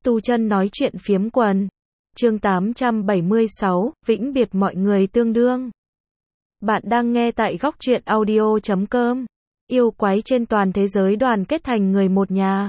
Tu chân nói chuyện phiếm quần. Chương 876, vĩnh biệt mọi người tương đương. Bạn đang nghe tại góc truyện audio.com. Yêu quái trên toàn thế giới đoàn kết thành người một nhà.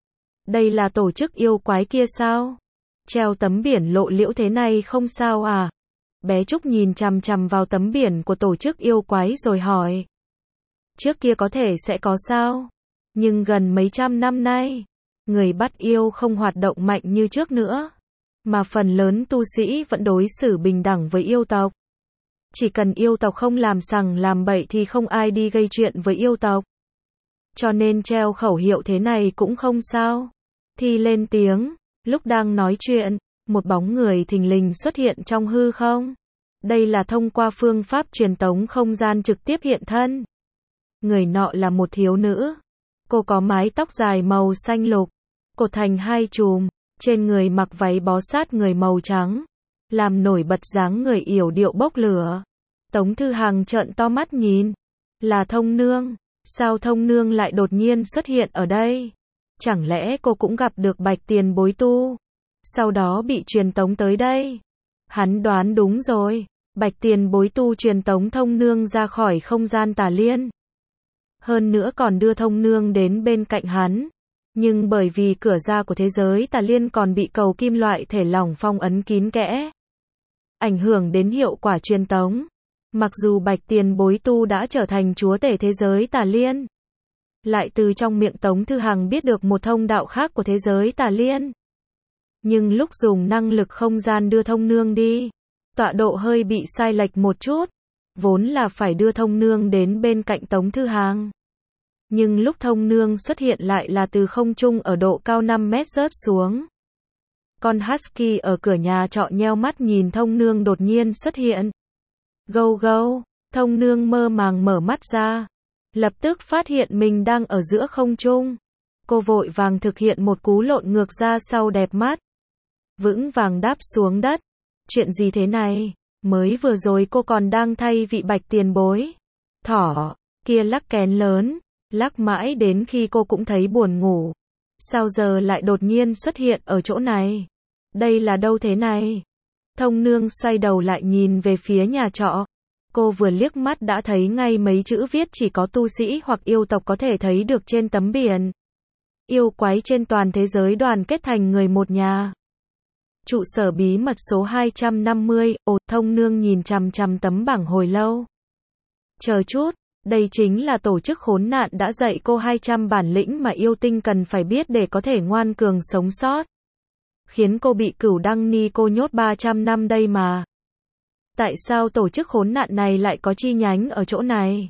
Đây là tổ chức yêu quái kia sao? Treo tấm biển lộ liễu thế này không sao à? Bé Trúc nhìn chằm chằm vào tấm biển của tổ chức yêu quái rồi hỏi. Trước kia có thể sẽ có sao? Nhưng gần mấy trăm năm nay, người bắt yêu không hoạt động mạnh như trước nữa, mà phần lớn tu sĩ vẫn đối xử bình đẳng với yêu tộc. Chỉ cần yêu tộc không làm sằng làm bậy thì không ai đi gây chuyện với yêu tộc. Cho nên treo khẩu hiệu thế này cũng không sao. Thì lên tiếng, lúc đang nói chuyện, một bóng người thình lình xuất hiện trong hư không. Đây là thông qua phương pháp truyền tống không gian trực tiếp hiện thân. Người nọ là một thiếu nữ. Cô có mái tóc dài màu xanh lục, cột thành hai chùm, trên người mặc váy bó sát người màu trắng, làm nổi bật dáng người yểu điệu bốc lửa. Tống Thư Hằng trợn to mắt nhìn. Là Thông Nương. Sao Thông Nương lại đột nhiên xuất hiện ở đây? Chẳng lẽ cô cũng gặp được Bạch Tiền Bối tu, sau đó bị truyền tống tới đây? Hắn đoán đúng rồi. Bạch Tiền Bối tu truyền tống Thông Nương ra khỏi không gian Tà Liên. Hơn nữa còn đưa Thông Nương đến bên cạnh hắn. Nhưng bởi vì cửa ra của thế giới Tà Liên còn bị cầu kim loại thể lỏng phong ấn kín kẽ, ảnh hưởng đến hiệu quả truyền tống. Mặc dù Bạch Tiền Bối tu đã trở thành chúa tể thế giới Tà Liên, lại từ trong miệng Tống Thư Hằng biết được một thông đạo khác của thế giới Tà Liên. Nhưng lúc dùng năng lực không gian đưa Thông Nương đi, tọa độ hơi bị sai lệch một chút. Vốn là phải đưa Thông Nương đến bên cạnh Tống Thư Hằng. Nhưng lúc Thông Nương xuất hiện lại là từ không trung ở độ cao 5 mét rớt xuống. Con Husky ở cửa nhà trọ nheo mắt nhìn Thông Nương đột nhiên xuất hiện. Gâu gâu, Thông Nương mơ màng mở mắt ra. Lập tức phát hiện mình đang ở giữa không trung. Cô vội vàng thực hiện một cú lộn ngược ra sau đẹp mắt. Vững vàng đáp xuống đất. Chuyện gì thế này? Mới vừa rồi cô còn đang thay vị Bạch Tiền Bối thỏ kia lắc kén lớn, lắc mãi đến khi cô cũng thấy buồn ngủ. Sao giờ lại đột nhiên xuất hiện ở chỗ này? Đây là đâu thế này? Thông Nương xoay đầu lại nhìn về phía nhà trọ. Cô vừa liếc mắt đã thấy ngay mấy chữ viết chỉ có tu sĩ hoặc yêu tộc có thể thấy được trên tấm biển. Yêu quái trên toàn thế giới đoàn kết thành người một nhà. Trụ sở bí mật số 250, Thông Nương nhìn chằm chằm tấm bảng hồi lâu. Chờ chút, đây chính là tổ chức khốn nạn đã dạy cô 200 bản lĩnh mà yêu tinh cần phải biết để có thể ngoan cường sống sót. Khiến cô bị Cửu Đăng Ni cô nhốt 300 năm đây mà. Tại sao tổ chức khốn nạn này lại có chi nhánh ở chỗ này?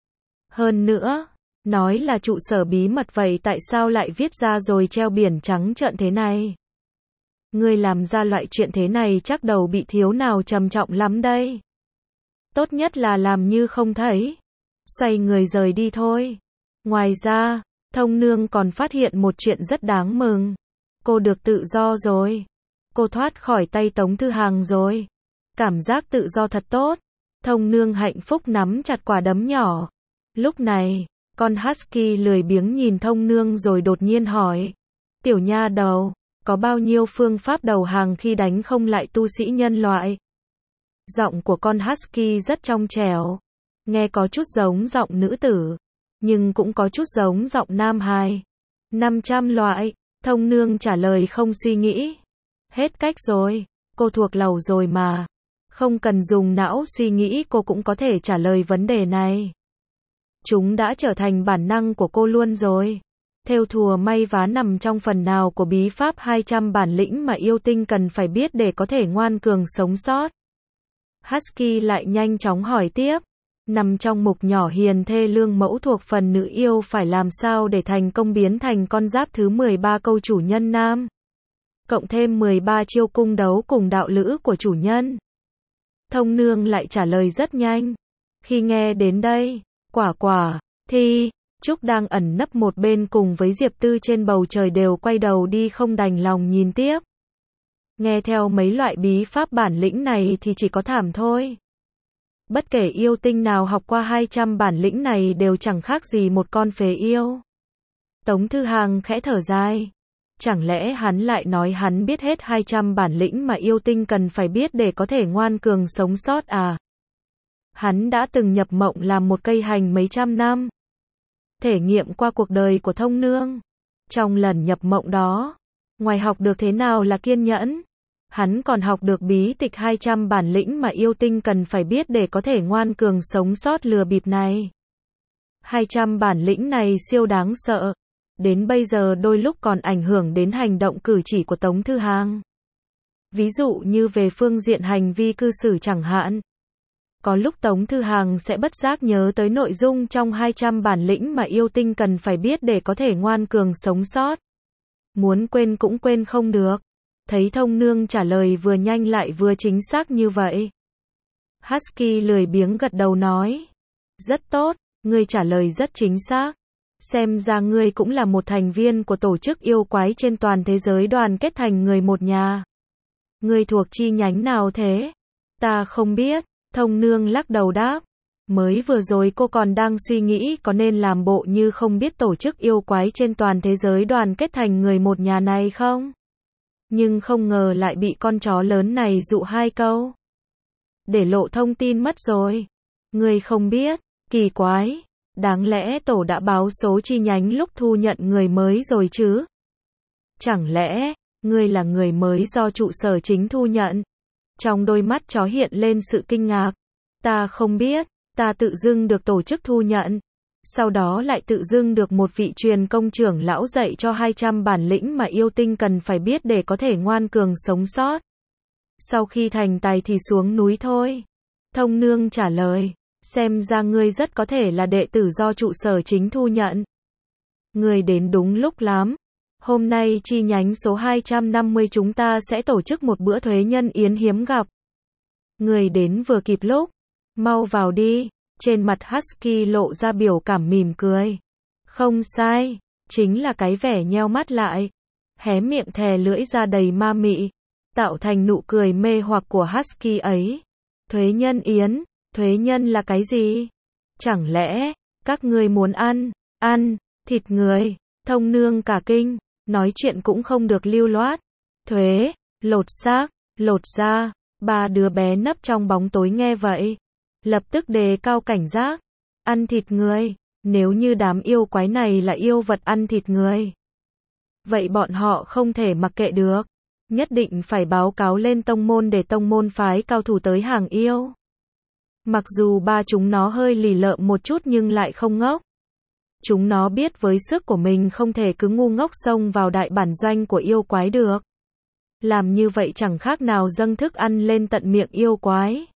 Hơn nữa, nói là trụ sở bí mật vậy tại sao lại viết ra rồi treo biển trắng trợn thế này? Người làm ra loại chuyện thế này chắc đầu bị thiếu nào trầm trọng lắm đây. Tốt nhất là làm như không thấy. Xoay người rời đi thôi. Ngoài ra, Thông Nương còn phát hiện một chuyện rất đáng mừng. Cô được tự do rồi. Cô thoát khỏi tay Tống Thư Hằng rồi. Cảm giác tự do thật tốt. Thông Nương hạnh phúc nắm chặt quả đấm nhỏ. Lúc này, con Husky lười biếng nhìn Thông Nương rồi đột nhiên hỏi. Tiểu nha đầu, có bao nhiêu phương pháp đầu hàng khi đánh không lại tu sĩ nhân loại? Giọng của con Husky rất trong trẻo. Nghe có chút giống giọng nữ tử, nhưng cũng có chút giống giọng nam hài. 500 loại, Thông Nương trả lời không suy nghĩ. Hết cách rồi, cô thuộc lầu rồi mà. Không cần dùng não suy nghĩ cô cũng có thể trả lời vấn đề này. Chúng đã trở thành bản năng của cô luôn rồi. Thêu thùa may vá nằm trong phần nào của bí pháp 200 bản lĩnh mà yêu tinh cần phải biết để có thể ngoan cường sống sót? Husky lại nhanh chóng hỏi tiếp. Nằm trong mục nhỏ hiền thê lương mẫu thuộc phần nữ yêu phải làm sao để thành công biến thành con giáp thứ 13 câu chủ nhân nam. Cộng thêm 13 chiêu cung đấu cùng đạo lữ của chủ nhân. Thông Nương lại trả lời rất nhanh. Khi nghe đến đây, thì Trúc đang ẩn nấp một bên cùng với Diệp Tư trên bầu trời đều quay đầu đi không đành lòng nhìn tiếp. Nghe theo mấy loại bí pháp bản lĩnh này thì chỉ có thảm thôi. Bất kể yêu tinh nào học qua 200 bản lĩnh này đều chẳng khác gì một con phế yêu. Tống Thư Hằng khẽ thở dài. Chẳng lẽ hắn lại nói hắn biết hết 200 bản lĩnh mà yêu tinh cần phải biết để có thể ngoan cường sống sót à? Hắn đã từng nhập mộng làm một cây hành mấy trăm năm. Thể nghiệm qua cuộc đời của Thông Nương. Trong lần nhập mộng đó, ngoài học được thế nào là kiên nhẫn, hắn còn học được bí tịch 200 bản lĩnh mà yêu tinh cần phải biết để có thể ngoan cường sống sót lừa bịp này. 200 bản lĩnh này siêu đáng sợ. Đến bây giờ đôi lúc còn ảnh hưởng đến hành động cử chỉ của Tống Thư Hàng. Ví dụ như về phương diện hành vi cư xử chẳng hạn. Có lúc Tống Thư Hàng sẽ bất giác nhớ tới nội dung trong 200 bản lĩnh mà yêu tinh cần phải biết để có thể ngoan cường sống sót. Muốn quên cũng quên không được. Thấy Thông Nương trả lời vừa nhanh lại vừa chính xác như vậy. Husky lười biếng gật đầu nói. Rất tốt, ngươi trả lời rất chính xác. Xem ra ngươi cũng là một thành viên của tổ chức yêu quái trên toàn thế giới đoàn kết thành người một nhà. Ngươi thuộc chi nhánh nào thế? Ta không biết, Thông Nương lắc đầu đáp. Mới vừa rồi cô còn đang suy nghĩ có nên làm bộ như không biết tổ chức yêu quái trên toàn thế giới đoàn kết thành người một nhà này không? Nhưng không ngờ lại bị con chó lớn này dụ 2 câu. Để lộ thông tin mất rồi. Ngươi không biết, kỳ quái. Đáng lẽ tổ đã báo số chi nhánh lúc thu nhận người mới rồi chứ? Chẳng lẽ, ngươi là người mới do trụ sở chính thu nhận? Trong đôi mắt chó hiện lên sự kinh ngạc. Ta không biết, ta tự dưng được tổ chức thu nhận. Sau đó lại tự dưng được một vị truyền công trưởng lão dạy cho 200 bản lĩnh mà yêu tinh cần phải biết để có thể ngoan cường sống sót. Sau khi thành tài thì xuống núi thôi. Thông Nương trả lời. Xem ra ngươi rất có thể là đệ tử do trụ sở chính thu nhận. Ngươi đến đúng lúc lắm. Hôm nay chi nhánh số 250 chúng ta sẽ tổ chức một bữa thuế nhân yến hiếm gặp. Ngươi đến vừa kịp lúc. Mau vào đi. Trên mặt Husky lộ ra biểu cảm mỉm cười. Không sai. Chính là cái vẻ nheo mắt lại. Hé miệng thè lưỡi ra đầy ma mị. Tạo thành nụ cười mê hoặc của Husky ấy. Thuế nhân yến. Thuế nhân là cái gì? Chẳng lẽ, các ngươi muốn ăn, thịt người? Thông Nương cả kinh, nói chuyện cũng không được lưu loát. Thuế, lột xác, lột da. 3 đứa bé nấp trong bóng tối nghe vậy. Lập tức đề cao cảnh giác. Ăn thịt người, nếu như đám yêu quái này là yêu vật ăn thịt người. Vậy bọn họ không thể mặc kệ được. Nhất định phải báo cáo lên tông môn để tông môn phái cao thủ tới hàng yêu. Mặc dù ba chúng nó hơi lì lợm một chút nhưng lại không ngốc. Chúng nó biết với sức của mình không thể cứ ngu ngốc xông vào đại bản doanh của yêu quái được. Làm như vậy chẳng khác nào dâng thức ăn lên tận miệng yêu quái.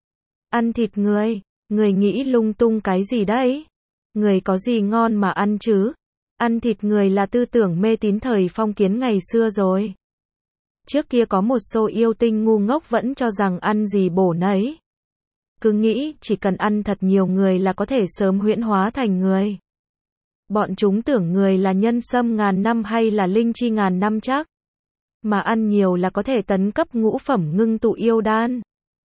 Ăn thịt người, người nghĩ lung tung cái gì đấy? Người có gì ngon mà ăn chứ? Ăn thịt người là tư tưởng mê tín thời phong kiến ngày xưa rồi. Trước kia có một số yêu tinh ngu ngốc vẫn cho rằng ăn gì bổ nấy. Cứ nghĩ chỉ cần ăn thật nhiều người là có thể sớm huyễn hóa thành người. Bọn chúng tưởng người là nhân sâm ngàn năm hay là linh chi ngàn năm chắc. Mà ăn nhiều là có thể tấn cấp ngũ phẩm ngưng tụ yêu đan.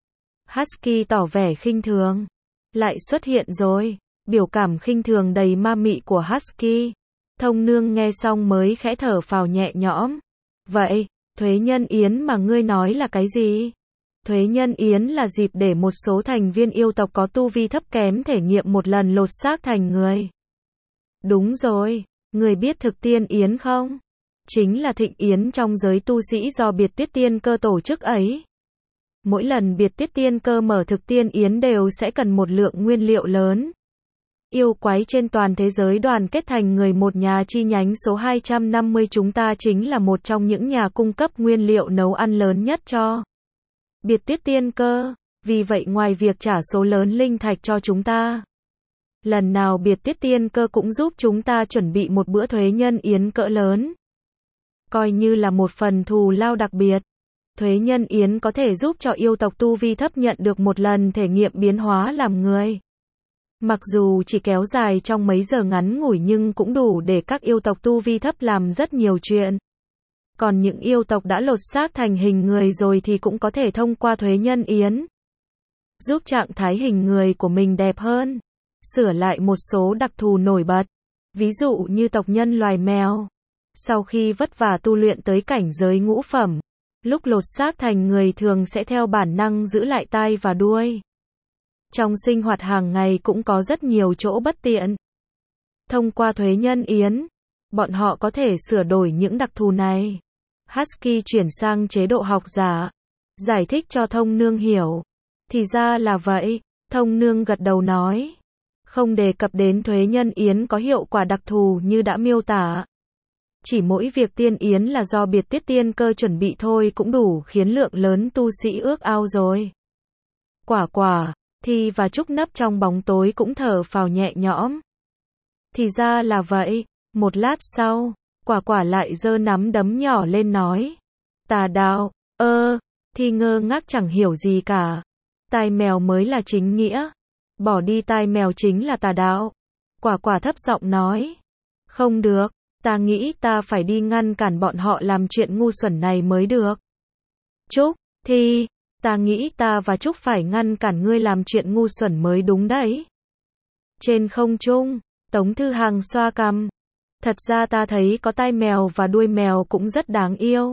Husky tỏ vẻ khinh thường. Lại xuất hiện rồi. Biểu cảm khinh thường đầy ma mị của Husky. Thông Nương nghe xong mới khẽ thở phào nhẹ nhõm. Vậy, thuế nhân yến mà ngươi nói là cái gì? Thuế nhân yến là dịp để một số thành viên yêu tộc có tu vi thấp kém thể nghiệm một lần lột xác thành người. Đúng rồi, người biết thực tiên yến không? Chính là thịnh yến trong giới tu sĩ do biệt tiết tiên cơ tổ chức ấy. Mỗi lần biệt tiết tiên cơ mở thực tiên yến đều sẽ cần một lượng nguyên liệu lớn. Yêu quái trên toàn thế giới đoàn kết thành người một nhà chi nhánh số 250 chúng ta chính là một trong những nhà cung cấp nguyên liệu nấu ăn lớn nhất cho biệt tiết tiên cơ. Vì vậy ngoài việc trả số lớn linh thạch cho chúng ta, lần nào biệt tiết tiên cơ cũng giúp chúng ta chuẩn bị một bữa thuế nhân yến cỡ lớn. Coi như là một phần thù lao đặc biệt. Thuế nhân yến có thể giúp cho yêu tộc tu vi thấp nhận được một lần thể nghiệm biến hóa làm người. Mặc dù chỉ kéo dài trong mấy giờ ngắn ngủi nhưng cũng đủ để các yêu tộc tu vi thấp làm rất nhiều chuyện. Còn những yêu tộc đã lột xác thành hình người rồi thì cũng có thể thông qua thuế nhân yến giúp trạng thái hình người của mình đẹp hơn, sửa lại một số đặc thù nổi bật, ví dụ như tộc nhân loài mèo. Sau khi vất vả tu luyện tới cảnh giới ngũ phẩm, lúc lột xác thành người thường sẽ theo bản năng giữ lại tai và đuôi. Trong sinh hoạt hàng ngày cũng có rất nhiều chỗ bất tiện. Thông qua thuế nhân yến, bọn họ có thể sửa đổi những đặc thù này. Husky chuyển sang chế độ học giả, giải thích cho Thông Nương hiểu. Thì ra là vậy, Thông Nương gật đầu nói. Không đề cập đến thuế nhân yến có hiệu quả đặc thù như đã miêu tả. Chỉ mỗi việc tiên yến là do biệt tiết tiên cơ chuẩn bị thôi cũng đủ khiến lượng lớn tu sĩ ước ao rồi. Quả quả, Thi và Trúc nấp trong bóng tối cũng thở phào nhẹ nhõm. Thì ra là vậy, một lát sau, quả quả lại giơ nắm đấm nhỏ lên nói. Tà đạo, Thi ngơ ngác chẳng hiểu gì cả. Tai mèo mới là chính nghĩa. Bỏ đi tai mèo chính là tà đạo. Quả quả thấp giọng nói. Không được, ta nghĩ ta phải đi ngăn cản bọn họ làm chuyện ngu xuẩn này mới được. Trúc, Thi, ta nghĩ ta và Trúc phải ngăn cản ngươi làm chuyện ngu xuẩn mới đúng đấy. Trên không trung, Tống Thư Hằng xoa cằm. Thật ra ta thấy có tai mèo và đuôi mèo cũng rất đáng yêu.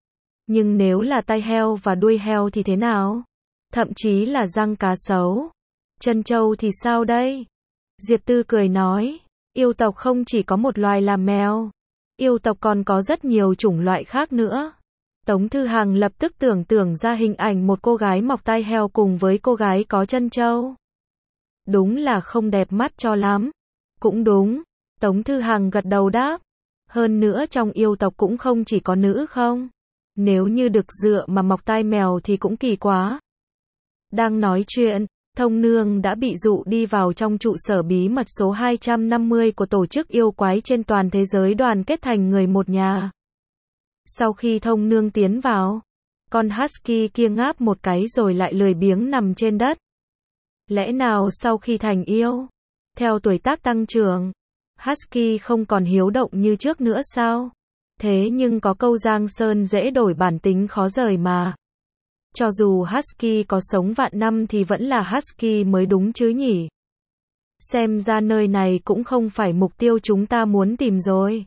Nhưng nếu là tai heo và đuôi heo thì thế nào? Thậm chí là răng cá sấu. Chân trâu thì sao đây? Diệp Tư cười nói, yêu tộc không chỉ có một loài là mèo. Yêu tộc còn có rất nhiều chủng loại khác nữa. Tống Thư Hằng lập tức tưởng tượng ra hình ảnh một cô gái mọc tai heo cùng với cô gái có chân trâu. Đúng là không đẹp mắt cho lắm. Cũng đúng. Tống Thư Hằng gật đầu đáp. Hơn nữa trong yêu tộc cũng không chỉ có nữ không? Nếu như đực dựa mà mọc tai mèo thì cũng kỳ quá. Đang nói chuyện, Thông Nương đã bị dụ đi vào trong trụ sở bí mật số 250 của tổ chức yêu quái trên toàn thế giới đoàn kết thành người một nhà. Sau khi Thông Nương tiến vào, con Husky kia ngáp một cái rồi lại lười biếng nằm trên đất. Lẽ nào sau khi thành yêu, theo tuổi tác tăng trưởng, Husky không còn hiếu động như trước nữa sao? Thế nhưng có câu Giang Sơn dễ đổi bản tính khó rời mà. Cho dù Husky có sống vạn năm thì vẫn là Husky mới đúng chứ nhỉ? Xem ra nơi này cũng không phải mục tiêu chúng ta muốn tìm rồi.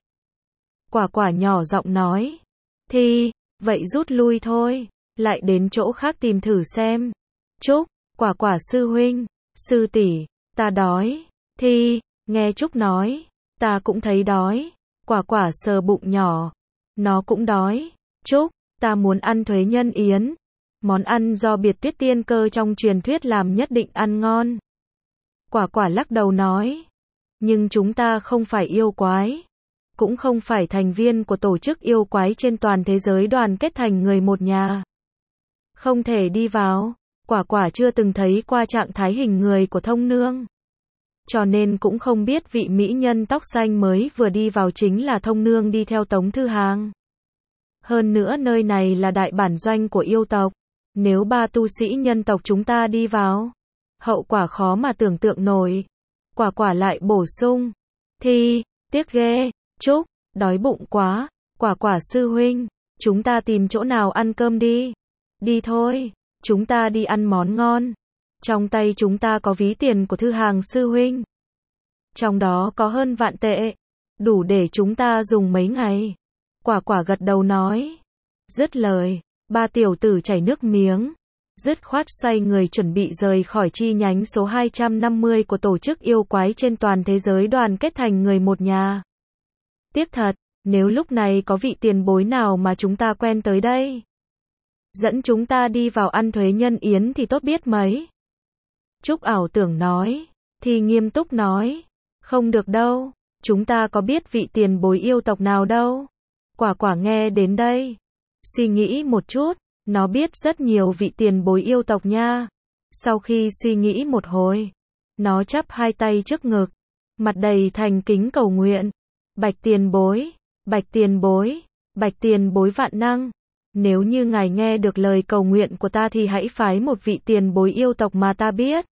Quả quả nhỏ giọng nói. Thì, vậy rút lui thôi, lại đến chỗ khác tìm thử xem. Trúc, quả quả sư huynh, sư tỷ, ta đói. Thì, nghe Trúc nói, ta cũng thấy đói. Quả quả sờ bụng nhỏ, nó cũng đói. Trúc, ta muốn ăn thuế nhân yến. Món ăn do biệt tuyết tiên cơ trong truyền thuyết làm nhất định ăn ngon. Quả quả lắc đầu nói. Nhưng chúng ta không phải yêu quái. Cũng không phải thành viên của tổ chức yêu quái trên toàn thế giới đoàn kết thành người một nhà. Không thể đi vào. Quả quả chưa từng thấy qua trạng thái hình người của Thông Nương. Cho nên cũng không biết vị mỹ nhân tóc xanh mới vừa đi vào chính là Thông Nương đi theo Tống Thư Hằng. Hơn nữa nơi này là đại bản doanh của yêu tộc. Nếu ba tu sĩ nhân tộc chúng ta đi vào, hậu quả khó mà tưởng tượng nổi. Quả quả lại bổ sung. Thì, tiếc ghê, Trúc, đói bụng quá. Quả quả sư huynh, chúng ta tìm chỗ nào ăn cơm đi. Đi thôi, chúng ta đi ăn món ngon. Trong tay chúng ta có ví tiền của Thư Hằng sư huynh. Trong đó có hơn vạn tệ. Đủ để chúng ta dùng mấy ngày. Quả quả gật đầu nói. Dứt lời, ba tiểu tử chảy nước miếng. Dứt khoát xoay người chuẩn bị rời khỏi chi nhánh số 250 của tổ chức yêu quái trên toàn thế giới đoàn kết thành người một nhà. Tiếc thật, nếu lúc này có vị tiền bối nào mà chúng ta quen tới đây, dẫn chúng ta đi vào ăn thuế nhân yến thì tốt biết mấy. Trúc ảo tưởng nói. Thì nghiêm túc nói. Không được đâu, chúng ta có biết vị tiền bối yêu tộc nào đâu. Quả quả nghe đến đây, suy nghĩ một chút, nó biết rất nhiều vị tiền bối yêu tộc nha. Sau khi suy nghĩ một hồi, nó chắp hai tay trước ngực, mặt đầy thành kính cầu nguyện. Bạch tiền bối, bạch tiền bối, bạch tiền bối vạn năng. Nếu như ngài nghe được lời cầu nguyện của ta thì hãy phái một vị tiền bối yêu tộc mà ta biết.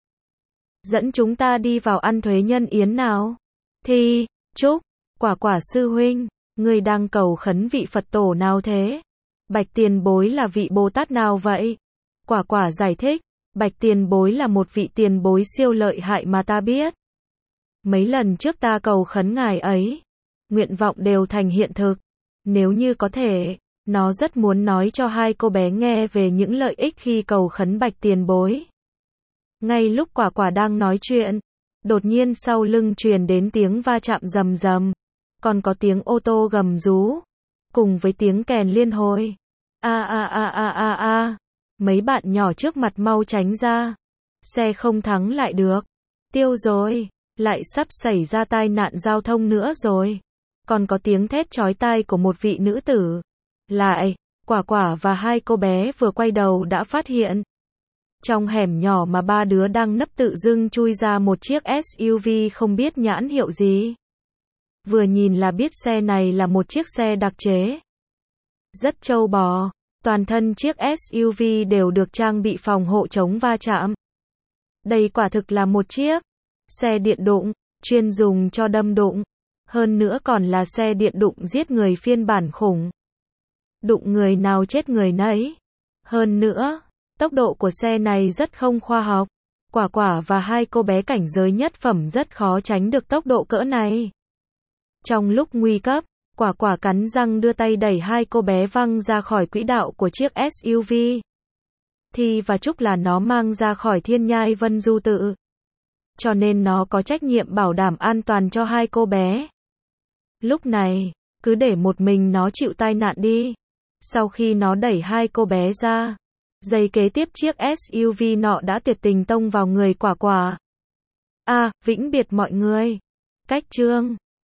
Dẫn chúng ta đi vào ăn thuế nhân yến nào. Thì, Trúc, quả quả sư huynh, người đang cầu khấn vị Phật tổ nào thế? Bạch tiền bối là vị Bồ Tát nào vậy? Quả quả giải thích, bạch tiền bối là một vị tiền bối siêu lợi hại mà ta biết. Mấy lần trước ta cầu khấn ngài ấy, nguyện vọng đều thành hiện thực. Nếu như có thể, nó rất muốn nói cho hai cô bé nghe về những lợi ích khi cầu khấn Bạch tiền bối. Ngay lúc Quả Quả đang nói chuyện, đột nhiên sau lưng truyền đến tiếng va chạm rầm rầm, còn có tiếng ô tô gầm rú, cùng với tiếng kèn liên hồi. A a a a a a. Mấy bạn nhỏ trước mặt mau tránh ra. Xe không thắng lại được. Tiêu rồi, lại sắp xảy ra tai nạn giao thông nữa rồi. Còn có tiếng thét chói tai của một vị nữ tử. Lại, Quả Quả và hai cô bé vừa quay đầu đã phát hiện. Trong hẻm nhỏ mà ba đứa đang nấp tự dưng chui ra một chiếc SUV không biết nhãn hiệu gì. Vừa nhìn là biết xe này là một chiếc xe đặc chế. Rất trâu bò, toàn thân chiếc SUV đều được trang bị phòng hộ chống va chạm. Đây quả thực là một chiếc xe điện đụng, chuyên dùng cho đâm đụng. Hơn nữa còn là xe điện đụng giết người phiên bản khủng. Đụng người nào chết người nấy. Hơn nữa, tốc độ của xe này rất không khoa học. Quả Quả và hai cô bé cảnh giới nhất phẩm rất khó tránh được tốc độ cỡ này. Trong lúc nguy cấp, Quả Quả cắn răng đưa tay đẩy hai cô bé văng ra khỏi quỹ đạo của chiếc SUV. Thi và Trúc là nó mang ra khỏi Thiên Nhai Vân Du Tự. Cho nên nó có trách nhiệm bảo đảm an toàn cho hai cô bé. Lúc này, cứ để một mình nó chịu tai nạn đi. Sau khi nó đẩy hai cô bé ra, giây kế tiếp chiếc SUV nọ đã tuyệt tình tông vào người Quả Quả. Vĩnh biệt mọi người. Cách chương